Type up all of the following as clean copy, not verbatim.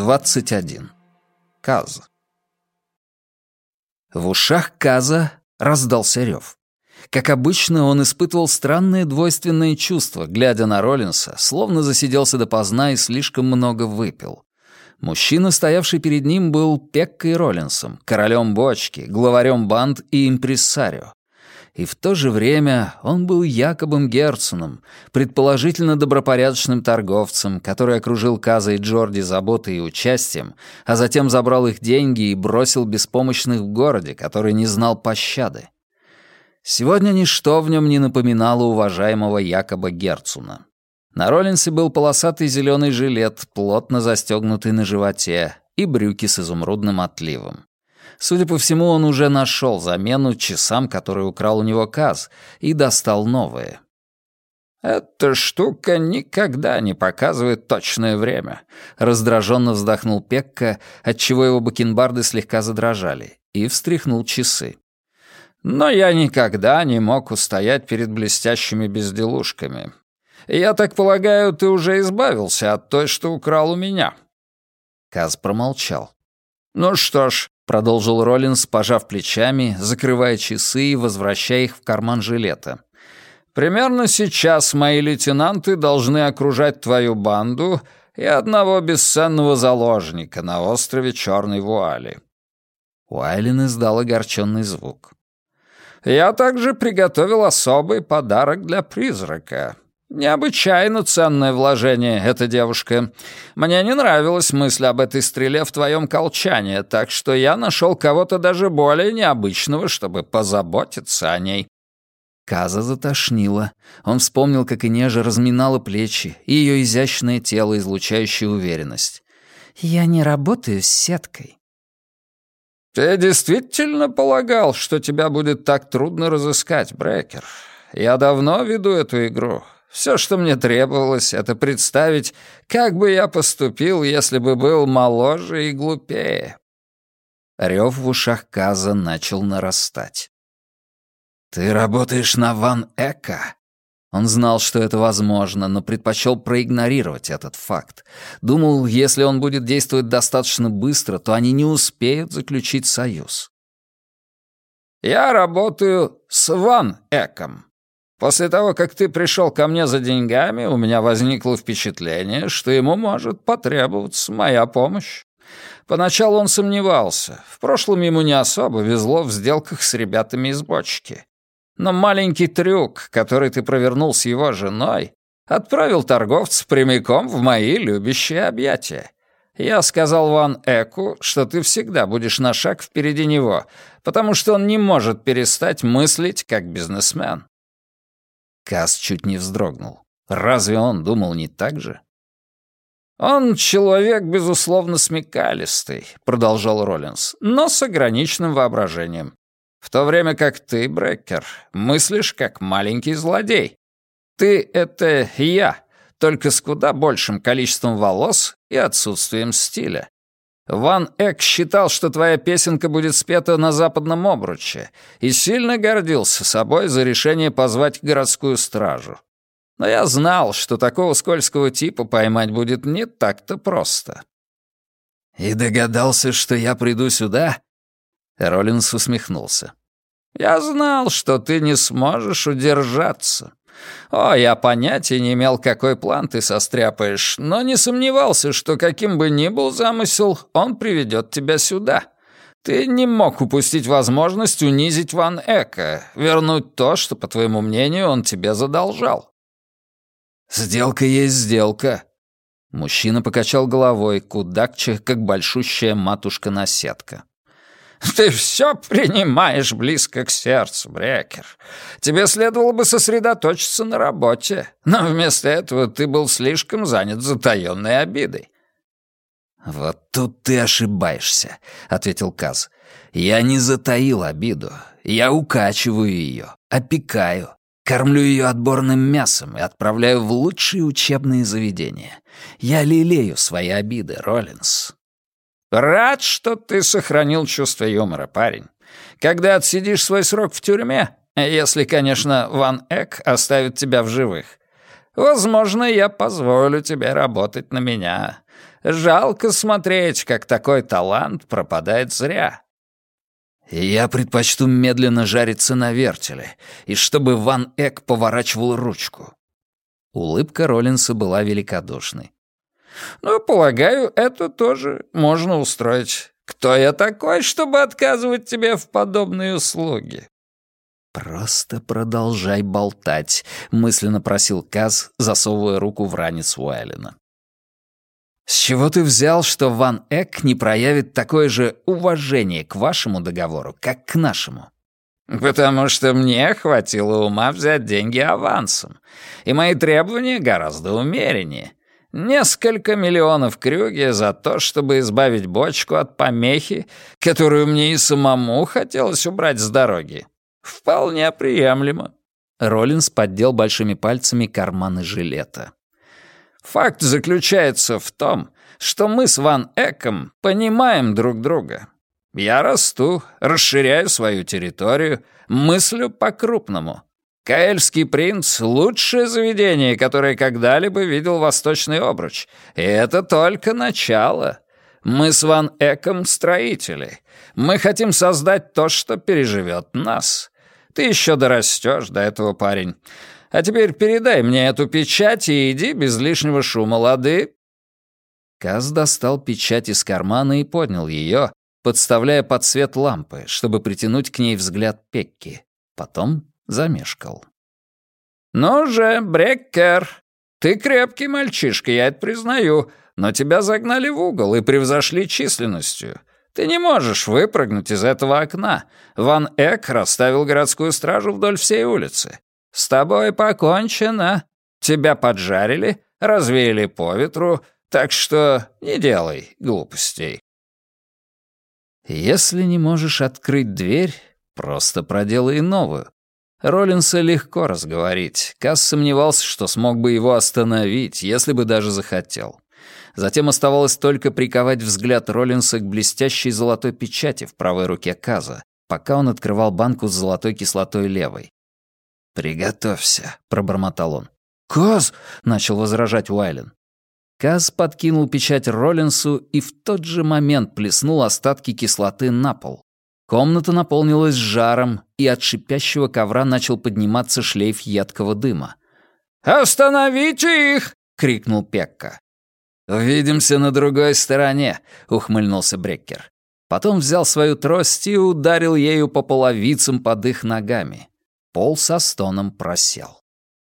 21. Каз. В ушах Каза раздался рев. Как обычно, он испытывал странные двойственные чувства, глядя на Роллинса, словно засиделся допоздна и слишком много выпил. Мужчина, стоявший перед ним, был Пеккой Роллинсом, королем бочки, главарем банд и импрессарио. И в то же время он был Якобом Герценом, предположительно добропорядочным торговцем, который окружил Каза и Джорди заботой и участием, а затем забрал их деньги и бросил беспомощных в городе, который не знал пощады. Сегодня ничто в нем не напоминало уважаемого Якоба Герцена. На Роллинсе был полосатый зеленый жилет, плотно застегнутый на животе, и брюки с изумрудным отливом. Судя по всему, он уже нашел замену часам, которые украл у него Каз, и достал новые. «Эта штука никогда не показывает точное время», — раздраженно вздохнул Пекка, отчего его бакенбарды слегка задрожали, и встряхнул часы. «Но я никогда не мог устоять перед блестящими безделушками. Я так полагаю, ты уже избавился от той, что украл у меня». Каз промолчал. «Ну что ж», — продолжил Роллинс, пожав плечами, закрывая часы и возвращая их в карман жилета. «Примерно сейчас мои лейтенанты должны окружать твою банду и одного бесценного заложника на острове Черной Вуали». Уайлен издал огорченный звук. «Я также приготовил особый подарок для призрака. Необычайно ценное вложение, эта девушка. Мне не нравилась мысль об этой стреле в твоем колчане, так что я нашел кого-то даже более необычного, чтобы позаботиться о ней». Каза затошнило. Он вспомнил, как Инежа разминала плечи и ее изящное тело, излучающее уверенность. «Я не работаю с сеткой». «Ты действительно полагал, что тебя будет так трудно разыскать, Брекер? Я давно веду эту игру. Все, что мне требовалось, это представить, как бы я поступил, если бы был моложе и глупее». Рев в ушах Каза начал нарастать. «Ты работаешь на Ван Эка?» Он знал, что это возможно, но предпочел проигнорировать этот факт. Думал, если он будет действовать достаточно быстро, то они не успеют заключить союз. «Я работаю с Ван Эком. После того, как ты пришел ко мне за деньгами, у меня возникло впечатление, что ему может потребоваться моя помощь. Поначалу он сомневался. В прошлом ему не особо везло в сделках с ребятами из бочки. Но маленький трюк, который ты провернул с его женой, отправил торговца прямиком в мои любящие объятия. Я сказал Ван Эку, что ты всегда будешь на шаг впереди него, потому что он не может перестать мыслить как бизнесмен». Каз чуть не вздрогнул. Разве он думал не так же? «Он человек, безусловно, смекалистый», — продолжал Роллинс, «но с ограниченным воображением. В то время как ты, Брекер, мыслишь как маленький злодей. Ты — это я, только с куда большим количеством волос и отсутствием стиля. Ван Эк считал, что твоя песенка будет спета на западном обруче, и сильно гордился собой за решение позвать городскую стражу. Но я знал, что такого скользкого типа поймать будет не так-то просто». «И догадался, что я приду сюда?» Роллинс усмехнулся. «Я знал, что ты не сможешь удержаться. О, я понятия не имел, какой план ты состряпаешь, но не сомневался, что каким бы ни был замысел, он приведет тебя сюда. Ты не мог упустить возможность унизить Ван Эка, вернуть то, что, по твоему мнению, он тебе задолжал». «Сделка есть сделка». Мужчина покачал головой, кудакча, как большущая матушка-наседка. «Ты все принимаешь близко к сердцу, Брекер. Тебе следовало бы сосредоточиться на работе, но вместо этого ты был слишком занят затаённой обидой». «Вот тут ты ошибаешься», — ответил Каз. «Я не затаил обиду. Я укачиваю ее, опекаю, кормлю ее отборным мясом и отправляю в лучшие учебные заведения. Я лелею свои обиды, Роллинс». «Рад, что ты сохранил чувство юмора, парень. Когда отсидишь свой срок в тюрьме, если, конечно, Ван Эк оставит тебя в живых, Возможно, я позволю тебе работать на меня. Жалко смотреть, как такой талант пропадает зря». «Я предпочту медленно жариться на вертеле, и чтобы Ван Эк поворачивал ручку». Улыбка Роллинса была великодушной. «Ну, полагаю, это тоже можно устроить. Кто я такой, чтобы отказывать тебе в подобные услуги?» «Просто продолжай болтать», — мысленно просил Каз, засовывая руку в ранец Уайлена. «С чего ты взял, что Ван Эк не проявит такое же уважение к вашему договору, как к нашему?» «Потому что мне хватило ума взять деньги авансом, и мои требования гораздо умереннее. Несколько миллионов крюге за то, чтобы избавить бочку от помехи, которую мне и самому хотелось убрать с дороги. Вполне приемлемо». Роллинс поддел большими пальцами карманы жилета. «Факт заключается в том, что мы с Ван Эком понимаем друг друга. Я расту, расширяю свою территорию, мыслю по-крупному. Каэльский принц — лучшее заведение, которое когда-либо видел Восточный Обруч. И это только начало. Мы с Ван Эком строители. Мы хотим создать то, что переживет нас. Ты еще дорастешь до этого, парень. А теперь передай мне эту печать и иди без лишнего шума, лады?» Каз достал печать из кармана и поднял ее, подставляя под свет лампы, чтобы притянуть к ней взгляд Пекки. Потом замешкал. «Ну же, Бреккер, ты крепкий мальчишка, я это признаю, но тебя загнали в угол и превзошли численностью. Ты не можешь выпрыгнуть из этого окна. Ван Эк расставил городскую стражу вдоль всей улицы. С тобой покончено. Тебя поджарили, развеяли по ветру, так что не делай глупостей». «Если не можешь открыть дверь, просто проделай новую». Роллинса легко разговорить. Каз сомневался, что смог бы его остановить, если бы даже захотел. Затем оставалось только приковать взгляд Роллинса к блестящей золотой печати в правой руке Каза, пока он открывал банку с золотой кислотой левой. «Приготовься», — пробормотал он. «Каз!» — начал возражать Уайлен. Каз подкинул печать Роллинсу и в тот же момент плеснул остатки кислоты на пол. Комната наполнилась жаром, и от шипящего ковра начал подниматься шлейф едкого дыма. «Остановите их!» — крикнул Пекка. «Увидимся на другой стороне», — ухмыльнулся Бреккер. Потом взял свою трость и ударил ею по половицам под их ногами. Пол со стоном просел.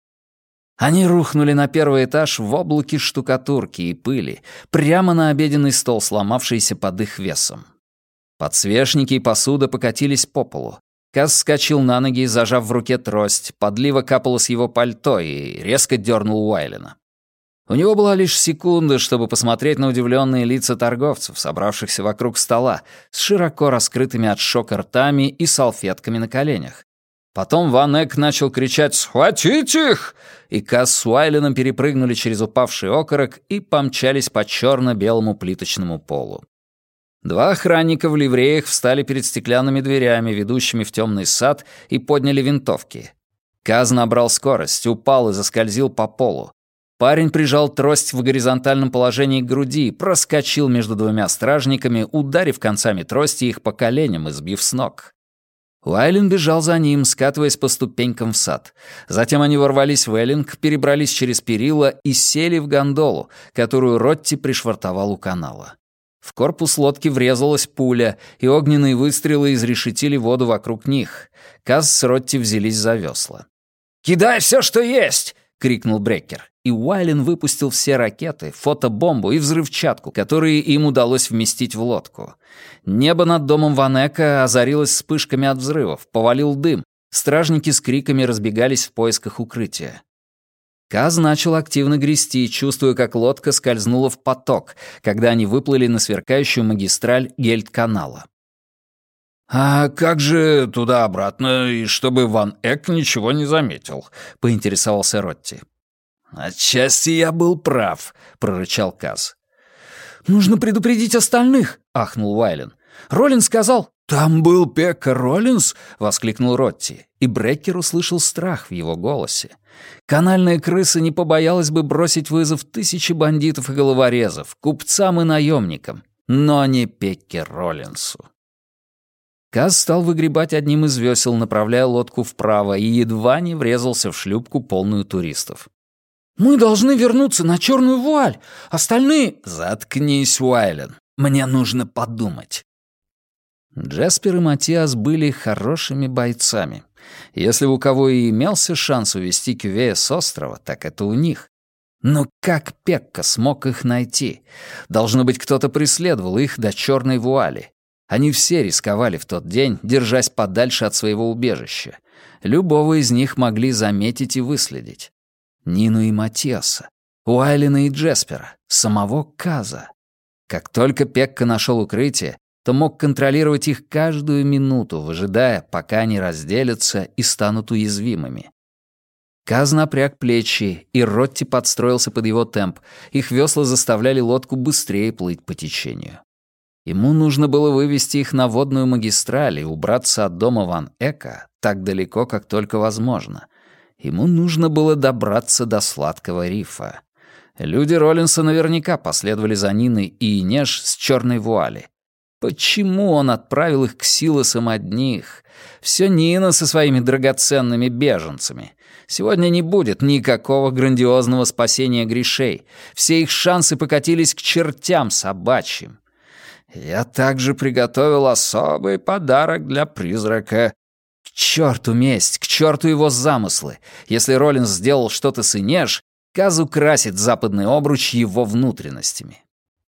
Они рухнули на первый этаж в облаке штукатурки и пыли, прямо на обеденный стол, сломавшийся под их весом. Подсвечники и посуда покатились по полу. Каз вскочил на ноги, зажав в руке трость, подлива капала с его пальто и резко дернул Уайлена. У него была лишь секунда, чтобы посмотреть на удивленные лица торговцев, собравшихся вокруг стола, с широко раскрытыми от шока ртами и салфетками на коленях. Потом Ван Эк начал кричать «Схватите их!», и Каз с Уайленом перепрыгнули через упавший окорок и помчались по черно-белому плиточному полу. Два охранника в ливреях встали перед стеклянными дверями, ведущими в темный сад, и подняли винтовки. Каз набрал скорость, упал и заскользил по полу. Парень прижал трость в горизонтальном положении к груди и проскочил между двумя стражниками, ударив концами трости их по коленям и сбив с ног. Уайлен бежал за ним, скатываясь по ступенькам в сад. Затем они ворвались в эллинг, перебрались через перила и сели в гондолу, которую Ротти пришвартовал у канала. В корпус лодки врезалась пуля, и огненные выстрелы изрешетили воду вокруг них. Каз с Ротти взялись за весла. «Кидай все, что есть!» — крикнул Бреккер. И Уайлен выпустил все ракеты, фотобомбу и взрывчатку, которые им удалось вместить в лодку. Небо над домом Ван Эка озарилось вспышками от взрывов, повалил дым. Стражники с криками разбегались в поисках укрытия. Каз начал активно грести, чувствуя, как лодка скользнула в поток, когда они выплыли на сверкающую магистраль Гельд-канала. «А как же туда-обратно, и чтобы Ван Эк ничего не заметил?» — поинтересовался Ротти. «Отчасти я был прав», — прорычал Каз. «Нужно предупредить остальных», — ахнул Уайлен. «Роллин сказал...» «Там был Пекка Роллинс?» — воскликнул Ротти, и Бреккер услышал страх в его голосе. Канальная крыса не побоялась бы бросить вызов 1000 бандитов и головорезов, купцам и наемникам, но не Пекке Роллинсу. Каз стал выгребать одним из весел, направляя лодку вправо, и едва не врезался в шлюпку, полную туристов. «Мы должны вернуться на черную вуаль! Остальные...» «Заткнись, Уайлен, мне нужно подумать». Джеспер и Матиас были хорошими бойцами. Если у кого и имелся шанс увести Кювея с острова, так это у них. Но как Пекка смог их найти? Должно быть, кто-то преследовал их до черной вуали. Они все рисковали в тот день, держась подальше от своего убежища. Любого из них могли заметить и выследить. Нину и Матиаса, Уайлена и Джеспера, самого Каза. Как только Пекка нашел укрытие, то мог контролировать их каждую минуту, выжидая, пока они разделятся и станут уязвимыми. Каз напряг плечи, и Ротти подстроился под его темп. Их весла заставляли лодку быстрее плыть по течению. Ему нужно было вывести их на водную магистраль и убраться от дома Ван Эка так далеко, как только возможно. Ему нужно было добраться до Сладкого рифа. Люди Роллинса наверняка последовали за Ниной и Инеш с черной вуали. Почему он отправил их к Силосам одних? Все Нина со своими драгоценными беженцами. Сегодня не будет никакого грандиозного спасения грешей. Все их шансы покатились к чертям собачьим. Я также приготовил особый подарок для призрака. К черту месть, к черту его замыслы. Если Роллинс сделал что-то с Инеш, Каз украсит западный обруч его внутренностями.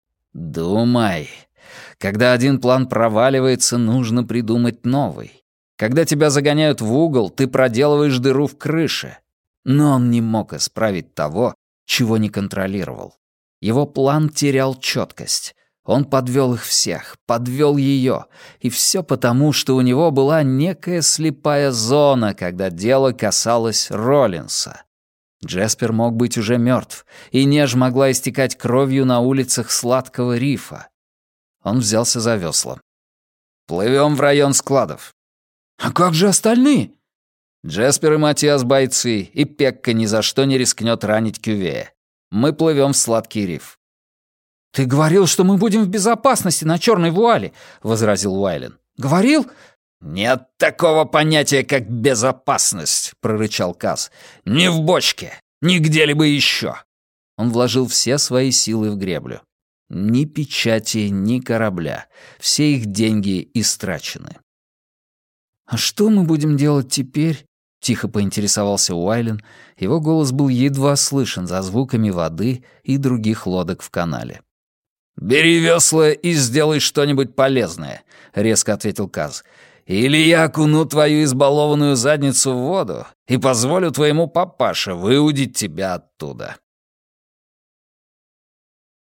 Думай. Когда один план проваливается, нужно придумать новый. Когда тебя загоняют в угол, ты проделываешь дыру в крыше. Но он не мог исправить того, чего не контролировал. Его план терял четкость. Он подвел их всех, подвел ее. И все потому, что у него была некая слепая зона, когда дело касалось Роллинса. Джеспер мог быть уже мертв, и Неж могла истекать кровью на улицах Сладкого рифа. Он взялся за весла. «Плывем в район складов». «А как же остальные?» «Джеспер и Матиас бойцы, и Пекка ни за что не рискнет ранить Кювея. Мы плывем в Сладкий риф». «Ты говорил, что мы будем в безопасности на черной вуале», — возразил Уайлен. «Говорил?» «Нет такого понятия, как безопасность», — прорычал Каз. «Ни в бочке, ни где-либо еще». Он вложил все свои силы в греблю. Ни печати, ни корабля. Все их деньги истрачены. «А что мы будем делать теперь?» — тихо поинтересовался Уайлен. Его голос был едва слышен за звуками воды и других лодок в канале. «Бери весла и сделай что-нибудь полезное», — резко ответил Каз. «Или я окуну твою избалованную задницу в воду и позволю твоему папаше выудить тебя оттуда».